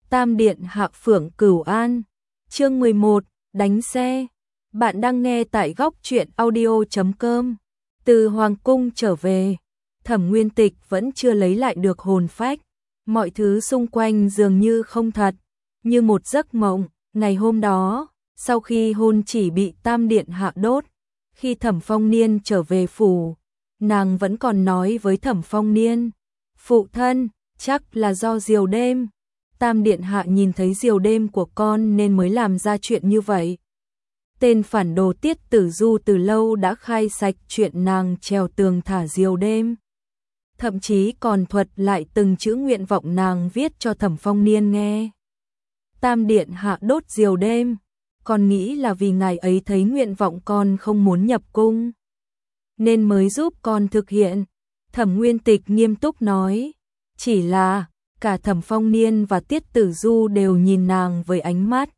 Tam Điện Hạ Phượng Cửu An. Chương 11, đánh xe. Bạn đang nghe tại góc truyện audio.com. Từ Hoàng Cung trở về, Thẩm Nguyên Tịch vẫn chưa lấy lại được hồn phách. Mọi thứ xung quanh dường như không thật, như một giấc mộng. Ngày hôm đó, sau khi hôn chỉ bị Tam Điện Hạ đốt, khi Thẩm Phong Niên trở về phủ, nàng vẫn còn nói với Thẩm Phong Niên, phụ thân, chắc là do diều đêm. Tam Điện Hạ nhìn thấy diều đêm của con nên mới làm ra chuyện như vậy. Tên phản đồ Tiết Tử Du từ lâu đã khai sạch chuyện nàng trèo tường thả diều đêm. Thậm chí còn thuật lại từng chữ nguyện vọng nàng viết cho Thẩm Phong Niên nghe. Tam Điện Hạ đốt diều đêm, con nghĩ là vì ngài ấy thấy nguyện vọng con không muốn nhập cung, nên mới giúp con thực hiện. Thẩm Nguyên Tịch nghiêm túc nói, chỉ là cả Thẩm Phong Niên và Tiết Tử Du đều nhìn nàng với ánh mắt.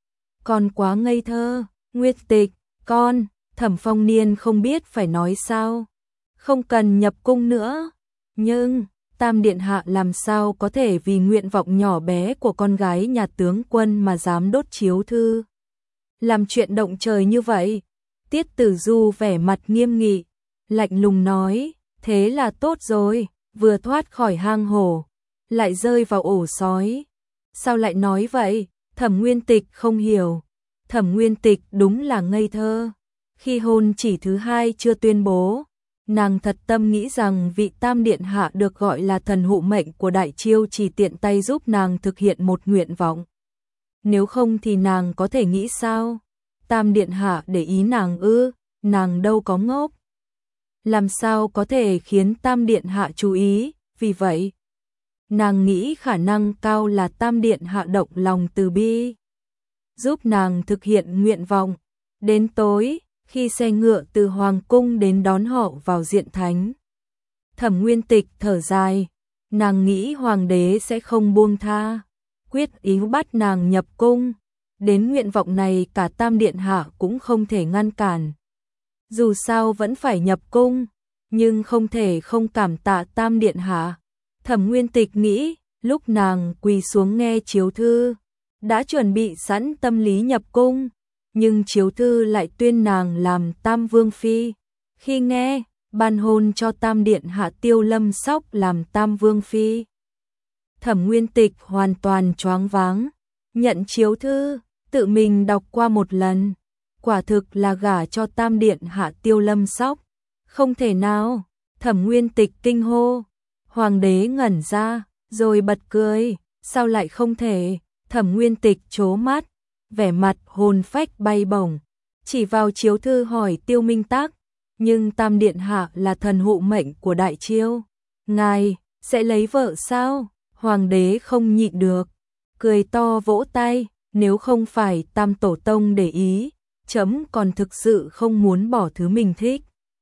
Con quá ngây thơ, Nguyệt Tịch, con. Thẩm Phong Niên không biết phải nói sao. Không cần nhập cung nữa. Nhưng, Tam Điện Hạ làm sao có thể vì nguyện vọng nhỏ bé của con gái nhà tướng quân mà dám đốt chiếu thư. Làm chuyện động trời như vậy. Tiết Tử Du vẻ mặt nghiêm nghị, lạnh lùng nói, thế là tốt rồi, vừa thoát khỏi hang hổ, lại rơi vào ổ sói. Sao lại nói vậy? Thẩm Nguyên Tịch không hiểu. Thẩm Nguyên Tịch đúng là ngây thơ. Khi hôn chỉ thứ hai chưa tuyên bố, nàng thật tâm nghĩ rằng vị Tam Điện Hạ được gọi là thần hộ mệnh của Đại Chiêu chỉ tiện tay giúp nàng thực hiện một nguyện vọng. Nếu không thì nàng có thể nghĩ sao? Tam Điện Hạ để ý nàng ư? Nàng đâu có ngốc. Làm sao có thể khiến Tam Điện Hạ chú ý? Vì vậy, nàng nghĩ khả năng cao là Tam Điện Hạ động lòng từ bi, giúp nàng thực hiện nguyện vọng. Đến tối, khi xe ngựa từ Hoàng Cung đến đón họ vào Diện Thánh, Thẩm Nguyên Tịch thở dài, nàng nghĩ Hoàng đế sẽ không buông tha, quyết ý bắt nàng nhập cung. Đến nguyện vọng này cả Tam Điện Hạ cũng không thể ngăn cản. Dù sao vẫn phải nhập cung, nhưng không thể không cảm tạ Tam Điện Hạ. Thẩm Nguyên Tịch nghĩ, lúc nàng quỳ xuống nghe chiếu thư, đã chuẩn bị sẵn tâm lý nhập cung, nhưng chiếu thư lại tuyên nàng làm Tam Vương Phi. Khi nghe, ban hôn cho Tam Điện Hạ Tiêu Lâm Sóc làm Tam Vương Phi, Thẩm Nguyên Tịch hoàn toàn choáng váng, nhận chiếu thư, tự mình đọc qua một lần, quả thực là gả cho Tam Điện Hạ Tiêu Lâm Sóc. Không thể nào, Thẩm Nguyên Tịch kinh hô. Hoàng đế ngẩn ra, rồi bật cười, sao lại không thể? Thẩm Nguyên Tịch trố mắt, vẻ mặt hồn phách bay bổng, chỉ vào chiếu thư hỏi Tiêu Minh Tác, nhưng Tam Điện Hạ là thần hộ mệnh của Đại Chiêu, ngài sẽ lấy vợ sao? Hoàng đế không nhịn được, cười to vỗ tay, nếu không phải Tam Tổ Tông để ý, chấm còn thực sự không muốn bỏ thứ mình thích.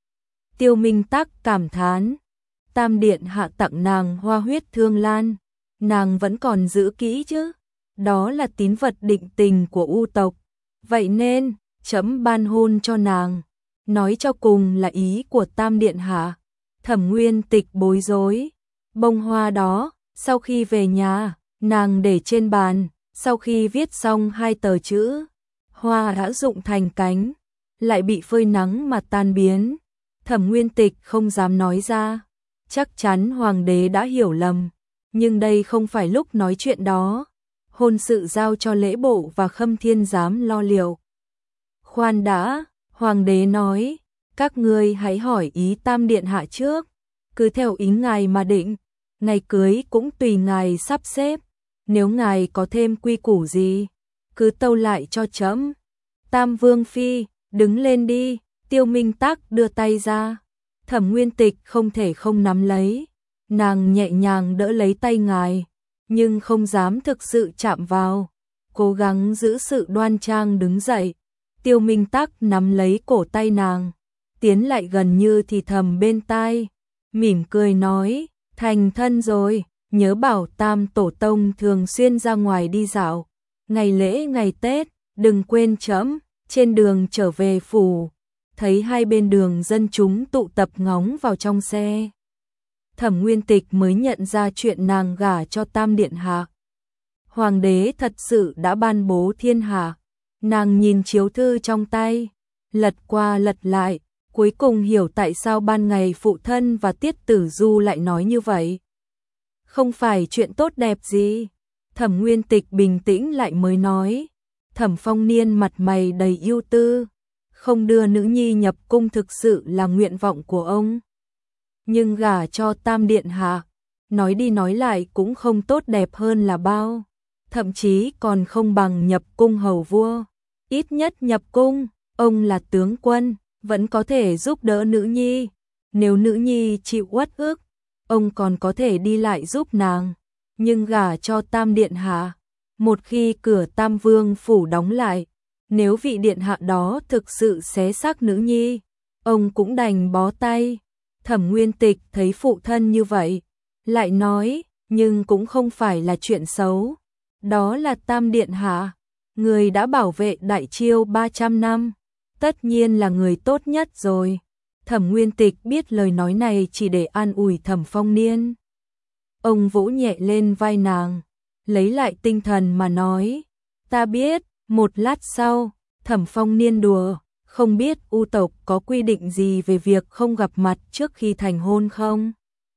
Tiêu Minh Tác cảm thán, Tam Điện Hạ tặng nàng hoa huyết thương lan, nàng vẫn còn giữ kỹ chứ, đó là tín vật định tình của U tộc, vậy nên chấm ban hôn cho nàng. Nói cho cùng là ý của Tam Điện Hạ. Thẩm Nguyên Tịch bối rối, bông hoa đó, sau khi về nhà, nàng để trên bàn, sau khi viết xong hai tờ chữ, hoa đã rụng thành cánh, lại bị phơi nắng mà tan biến. Thẩm Nguyên Tịch không dám nói ra, chắc chắn Hoàng đế đã hiểu lầm, nhưng đây không phải lúc nói chuyện đó. Hôn sự giao cho lễ bộ và Khâm Thiên Giám lo liệu. Khoan đã, Hoàng đế nói, các ngươi hãy hỏi ý Tam Điện Hạ trước, cứ theo ý ngài mà định, ngày cưới cũng tùy ngài sắp xếp, nếu ngài có thêm quy củ gì, cứ tâu lại cho chấm. Tam Vương Phi, đứng lên đi. Tiêu Minh Tác đưa tay ra, Thẩm Nguyên Tịch không thể không nắm lấy, nàng nhẹ nhàng đỡ lấy tay ngài, nhưng không dám thực sự chạm vào, cố gắng giữ sự đoan trang đứng dậy. Tiêu Minh Tác nắm lấy cổ tay nàng, tiến lại gần như thì thầm bên tai, mỉm cười nói, thành thân rồi, nhớ bảo Tam Tổ Tông thường xuyên ra ngoài đi dạo, ngày lễ ngày Tết, đừng quên chấm. Trên đường trở về phủ, thấy hai bên đường dân chúng tụ tập ngóng vào trong xe, Thẩm Nguyên Tịch mới nhận ra chuyện nàng gả cho Tam Điện Hạ. Hoàng đế thật sự đã ban bố thiên hạ. Nàng nhìn chiếu thư trong tay, lật qua lật lại, cuối cùng hiểu tại sao ban ngày phụ thân và Tiết Tử Du lại nói như vậy. Không phải chuyện tốt đẹp gì. Thẩm Nguyên Tịch bình tĩnh lại mới nói. Thẩm Phong Niên mặt mày đầy ưu tư. Không đưa nữ nhi nhập cung thực sự là nguyện vọng của ông. Nhưng gả cho Tam Điện Hạ, nói đi nói lại cũng không tốt đẹp hơn là bao. Thậm chí còn không bằng nhập cung hầu vua. Ít nhất nhập cung, ông là tướng quân, vẫn có thể giúp đỡ nữ nhi. Nếu nữ nhi chịu uất ức, ông còn có thể đi lại giúp nàng. Nhưng gả cho Tam Điện Hạ, một khi cửa Tam Vương phủ đóng lại, nếu vị điện hạ đó thực sự xé xác nữ nhi, ông cũng đành bó tay. Thẩm Nguyên Tịch thấy phụ thân như vậy, lại nói, nhưng cũng không phải là chuyện xấu. Đó là Tam Điện Hạ, người đã bảo vệ Đại Chiêu 300 năm, tất nhiên là người tốt nhất rồi. Thẩm Nguyên Tịch biết lời nói này chỉ để an ủi Thẩm Phong Niên. Ông vỗ nhẹ lên vai nàng, lấy lại tinh thần mà nói, ta biết. Một lát sau, Thẩm Phong Niên đùa, không biết U tộc có quy định gì về việc không gặp mặt trước khi thành hôn không?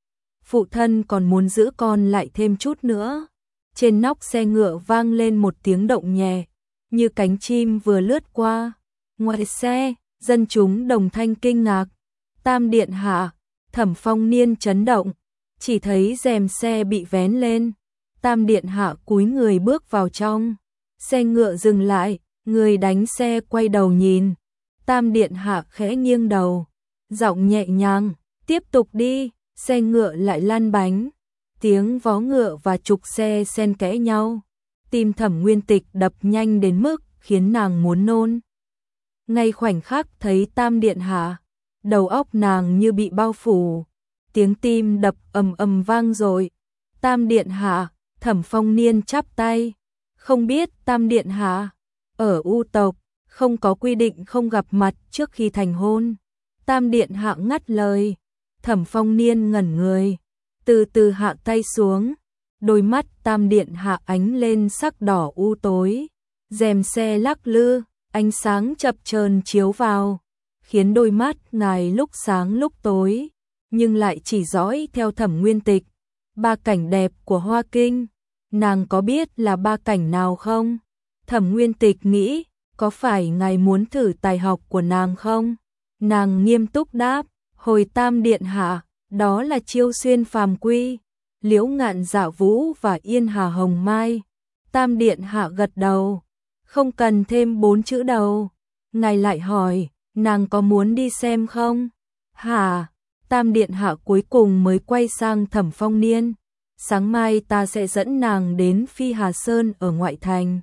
Phụ thân còn muốn giữ con lại thêm chút nữa. Trên nóc xe ngựa vang lên một tiếng động nhẹ, như cánh chim vừa lướt qua. Ngoài xe, dân chúng đồng thanh kinh ngạc. Tam Điện Hạ, Thẩm Phong Niên chấn động, chỉ thấy rèm xe bị vén lên. Tam Điện Hạ cúi người bước vào trong. Xe ngựa dừng lại, người đánh xe quay đầu nhìn. Tam Điện Hạ khẽ nghiêng đầu, giọng nhẹ nhàng, tiếp tục đi. Xe ngựa lại lăn bánh, tiếng vó ngựa và trục xe xen kẽ nhau. Tim Thẩm Nguyên Tịch đập nhanh đến mức khiến nàng muốn nôn. Ngay khoảnh khắc thấy Tam Điện Hạ, đầu óc nàng như bị bao phủ. Tiếng tim đập ầm ầm vang dội. Tam Điện Hạ, Thẩm Phong Niên chắp tay. Không biết Tam Điện Hạ, ở U tộc, không có quy định không gặp mặt trước khi thành hôn. Tam Điện Hạ ngắt lời. Thẩm Phong Niên ngẩn người, từ từ hạ tay xuống. Đôi mắt Tam Điện Hạ ánh lên sắc đỏ u tối. Rèm xe lắc lư, ánh sáng chập chờn chiếu vào, khiến đôi mắt ngài lúc sáng lúc tối, nhưng lại chỉ dõi theo Thẩm Nguyên Tịch. Ba cảnh đẹp của Hoa Kinh, nàng có biết là ba cảnh nào không? Thẩm Nguyên Tịch nghĩ, có phải ngài muốn thử tài học của nàng không? Nàng nghiêm túc đáp, hồi Tam Điện Hạ, đó là Chiêu Xuyên Phàm Quy, Liễu Ngạn Dạ Vũ và Yên Hà Hồng Mai. Tam Điện Hạ gật đầu, không cần thêm 4 chữ đầu. Ngài lại hỏi, nàng có muốn đi xem không? Hả? Tam Điện Hạ cuối cùng mới quay sang Thẩm Phong Niên. Sáng mai ta sẽ dẫn nàng đến Phi Hà Sơn ở ngoại thành.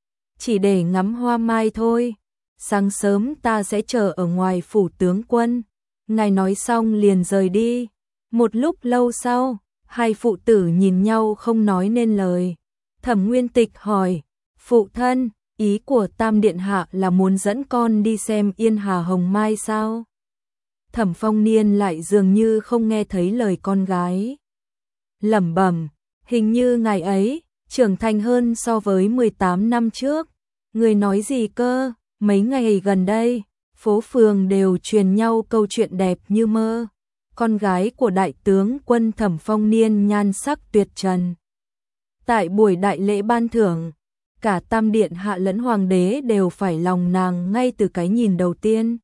Chỉ để ngắm hoa mai thôi. Sáng sớm ta sẽ chờ ở ngoài phủ tướng quân. Ngài nói xong liền rời đi. Một lúc lâu sau, hai phụ tử nhìn nhau không nói nên lời. Thẩm Nguyên Tịch hỏi, phụ thân, ý của Tam Điện Hạ là muốn dẫn con đi xem Yên Hà Hồng Mai sao? Thẩm Phong Niên lại dường như không nghe thấy lời con gái. Lẩm bẩm, hình như ngài ấy trưởng thành hơn so với 18 năm trước. Người nói gì cơ? Mấy ngày gần đây, phố phường đều truyền nhau câu chuyện đẹp như mơ. Con gái của đại tướng quân Thẩm Phong Niên nhan sắc tuyệt trần. Tại buổi đại lễ ban thưởng, cả Tam Điện Hạ lẫn Hoàng đế đều phải lòng nàng ngay từ cái nhìn đầu tiên.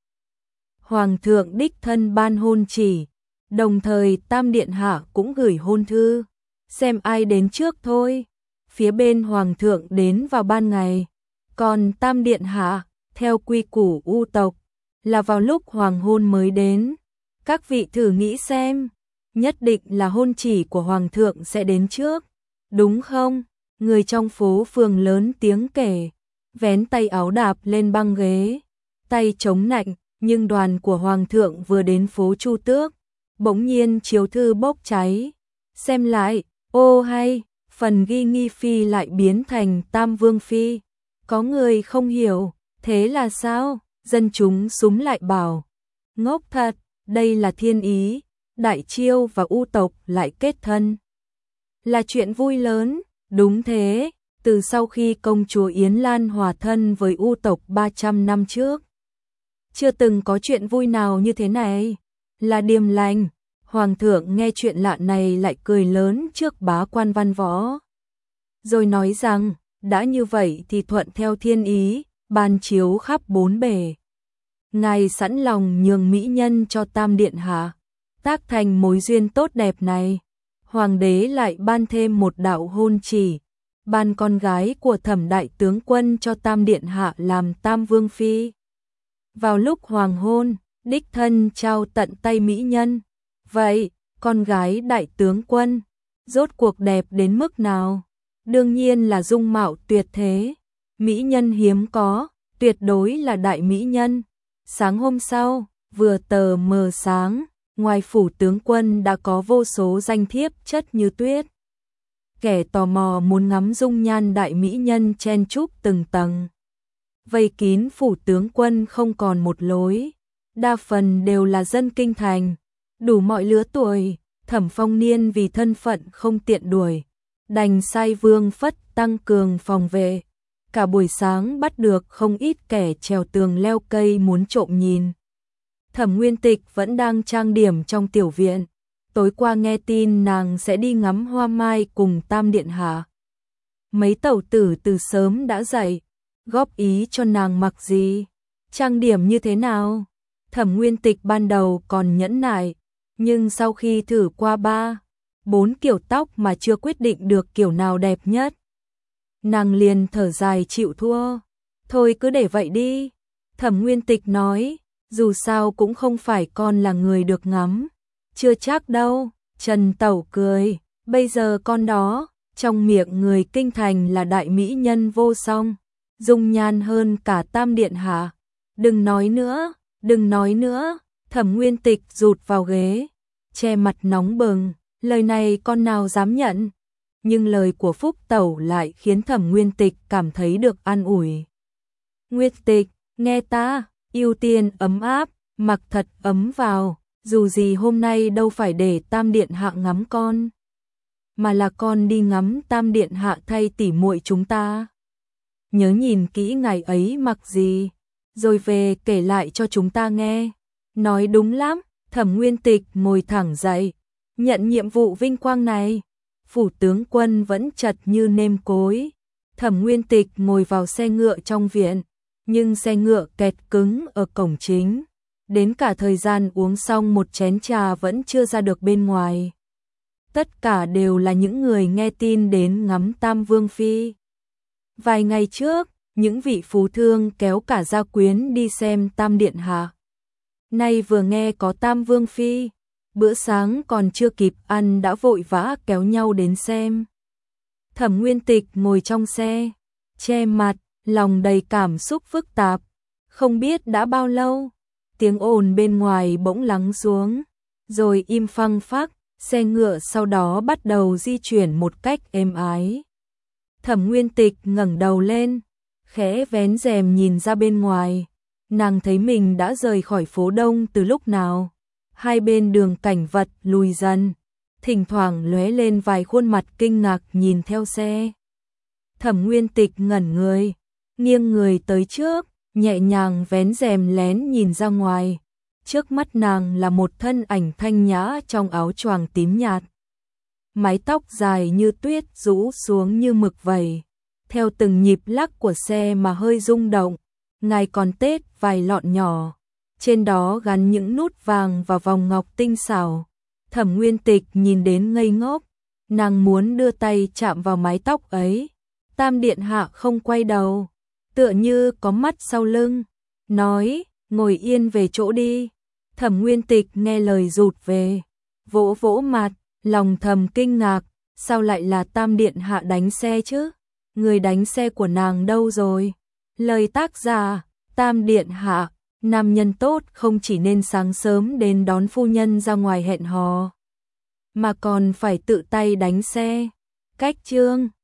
Hoàng thượng đích thân ban hôn chỉ, đồng thời Tam Điện Hạ cũng gửi hôn thư, xem ai đến trước thôi. Phía bên Hoàng thượng đến vào ban ngày, còn Tam Điện Hạ, theo quy củ U tộc, là vào lúc hoàng hôn mới đến. Các vị thử nghĩ xem, nhất định là hôn chỉ của Hoàng thượng sẽ đến trước, đúng không? Người trong phố phường lớn tiếng kể, vén tay áo đạp lên băng ghế, tay chống nạnh, nhưng đoàn của Hoàng thượng vừa đến phố Chu Tước, bỗng nhiên chiếu thư bốc cháy. Xem lại, ô hay, phần ghi nghi phi lại biến thành Tam Vương phi. Có người không hiểu, thế là sao? Dân chúng súm lại bảo, ngốc thật, đây là thiên ý, Đại Chiêu và U tộc lại kết thân. Là chuyện vui lớn, đúng thế, từ sau khi công chúa Yến Lan hòa thân với U tộc 300 năm trước. Chưa từng có chuyện vui nào như thế này, là điềm lành. Hoàng thượng nghe chuyện lạ này lại cười lớn trước bá quan văn võ. Rồi nói rằng, đã như vậy thì thuận theo thiên ý, ban chiếu khắp bốn bề. Ngài sẵn lòng nhường mỹ nhân cho Tam Điện Hạ, tác thành mối duyên tốt đẹp này. Hoàng đế lại ban thêm một đạo hôn chỉ, ban con gái của Thẩm đại tướng quân cho Tam Điện Hạ làm Tam Vương Phi. Vào lúc hoàng hôn, đích thân trao tận tay mỹ nhân. Vậy, con gái đại tướng quân, rốt cuộc đẹp đến mức nào? Đương nhiên là dung mạo tuyệt thế, mỹ nhân hiếm có, tuyệt đối là đại mỹ nhân. Sáng hôm sau, vừa tờ mờ sáng, ngoài phủ tướng quân đã có vô số danh thiếp chất như tuyết. Kẻ tò mò muốn ngắm dung nhan đại mỹ nhân chen chúc từng tầng. Vây kín phủ tướng quân không còn một lối, đa phần đều là dân kinh thành, đủ mọi lứa tuổi. Thẩm Phong Niên vì thân phận không tiện đuổi, đành sai Vương Phất tăng cường phòng vệ. Cả buổi sáng bắt được không ít kẻ trèo tường leo cây muốn trộm nhìn. Thẩm Nguyên Tịch vẫn đang trang điểm trong tiểu viện, tối qua nghe tin nàng sẽ đi ngắm hoa mai cùng Tam Điện Hạ. Mấy tẩu tử từ sớm đã dậy, góp ý cho nàng mặc gì, trang điểm như thế nào. Thẩm Nguyên Tịch ban đầu còn nhẫn nại, nhưng sau khi thử qua 3-4 kiểu tóc mà chưa quyết định được kiểu nào đẹp nhất, nàng liền thở dài chịu thua. Thôi cứ để vậy đi, Thẩm Nguyên Tịch nói, dù sao cũng không phải con là người được ngắm. Chưa chắc đâu, Trần Tẩu cười, bây giờ con đó, trong miệng người kinh thành là đại mỹ nhân vô song, dung nhan hơn cả Tam Điện Hạ. Đừng nói nữa, đừng nói nữa. Thẩm Nguyên Tịch rụt vào ghế, che mặt nóng bừng, lời này con nào dám nhận. Nhưng lời của Phúc Tẩu lại khiến Thẩm Nguyên Tịch cảm thấy được an ủi. Nguyệt Tịch, nghe ta, ưu tiên ấm áp, mặc thật ấm vào, dù gì hôm nay đâu phải để Tam Điện Hạ ngắm con, mà là con đi ngắm Tam Điện Hạ thay tỉ muội chúng ta. Nhớ nhìn kỹ ngày ấy mặc gì, rồi về kể lại cho chúng ta nghe. Nói đúng lắm. Thẩm Nguyên Tịch ngồi thẳng dậy, nhận nhiệm vụ vinh quang này. Phủ tướng quân vẫn chật như nêm cối. Thẩm Nguyên Tịch ngồi vào xe ngựa trong viện, nhưng xe ngựa kẹt cứng ở cổng chính. Đến cả thời gian uống xong một chén trà vẫn chưa ra được bên ngoài. Tất cả đều là những người nghe tin đến ngắm Tam Vương Phi. Vài ngày trước, những vị phú thương kéo cả gia quyến đi xem Tam Điện Hạ. Nay vừa nghe có Tam Vương Phi, bữa sáng còn chưa kịp ăn đã vội vã kéo nhau đến xem. Thẩm Nguyên Tịch ngồi trong xe, che mặt, lòng đầy cảm xúc phức tạp. Không biết đã bao lâu, tiếng ồn bên ngoài bỗng lắng xuống, rồi im phăng phắc, xe ngựa sau đó bắt đầu di chuyển một cách êm ái. Thẩm Nguyên Tịch ngẩng đầu lên, khẽ vén rèm nhìn ra bên ngoài. Nàng thấy mình đã rời khỏi phố Đông từ lúc nào. Hai bên đường cảnh vật lùi dần, thỉnh thoảng lóe lên vài khuôn mặt kinh ngạc nhìn theo xe. Thẩm Nguyên Tịch ngẩn người, nghiêng người tới trước, nhẹ nhàng vén rèm lén nhìn ra ngoài. Trước mắt nàng là một thân ảnh thanh nhã trong áo choàng tím nhạt. Mái tóc dài như tuyết rũ xuống như mực vẩy, theo từng nhịp lắc của xe mà hơi rung động. Ngài còn tết vài lọn nhỏ, trên đó gắn những nút vàng và vòng ngọc tinh xảo. Thẩm Nguyên Tịch nhìn đến ngây ngốc, nàng muốn đưa tay chạm vào mái tóc ấy. Tam Điện Hạ không quay đầu, tựa như có mắt sau lưng, nói, ngồi yên về chỗ đi. Thẩm Nguyên Tịch nghe lời rụt về, vỗ vỗ mặt, lòng thầm kinh ngạc, sao lại là Tam Điện Hạ đánh xe chứ? Người đánh xe của nàng đâu rồi? Lời tác giả, Tam Điện Hạ, nam nhân tốt không chỉ nên sáng sớm đến đón phu nhân ra ngoài hẹn hò, mà còn phải tự tay đánh xe. Cách chương